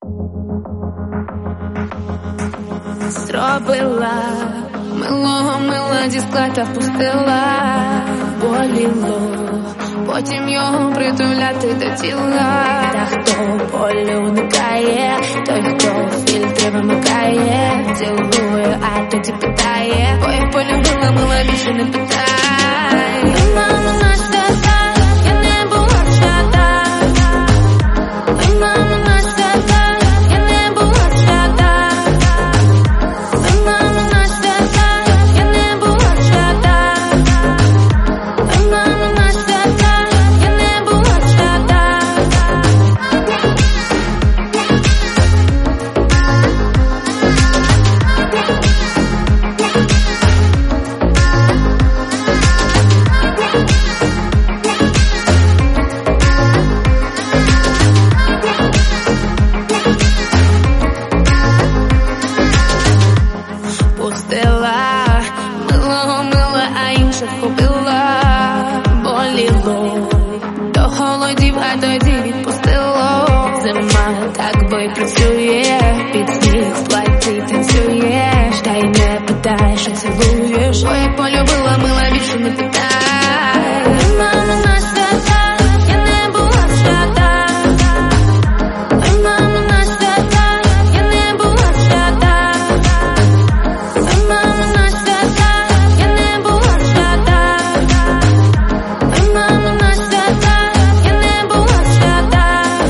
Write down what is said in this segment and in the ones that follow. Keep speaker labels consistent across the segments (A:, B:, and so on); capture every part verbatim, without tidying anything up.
A: Зробила милого мила, зі склада впустила, боліло, потім його притуляти до тіла. Та хто болю уникає, той, хто фільтри вимикає, цілує, а тоді питає, бо я полюбила, мила більше не питає. Мама, наш тата, я не була свята. Ой, мама, наш тата, я не була свята. Ой, мама, наш тата, я не була свята. Ой, мама, наш тата, я не була свята. Пустила милого мила, а інших купила, боліло, до холодів, а тоді відпустило. Зима так бо й працює, під сніг в платі танцюєш, та й не питаєш, а цілуєш, бо я полюбила, мила більше не питай. Мама, наш тата, я не була свята. Ой, мама, наш тата, я не була свята. Ой, мама, наш тата, я не була свята. Ой, мама, наш тата, я не була свята.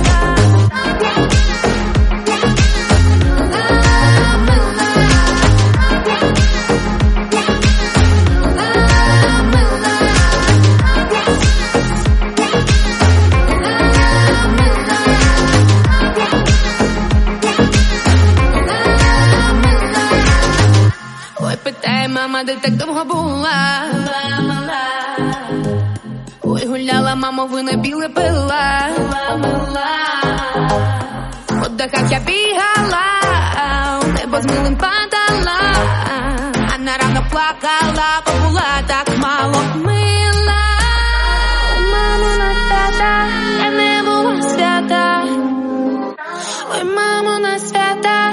A: Ой, питає мама, де так довго була? Ой, гуляла, мамо, вина біле пила. По дахах я бігала, у небо з милим падала, а на ранок плакала, бо була так мало мила. Мамо, на тата, я не була свята. Ой, мамо, на свята,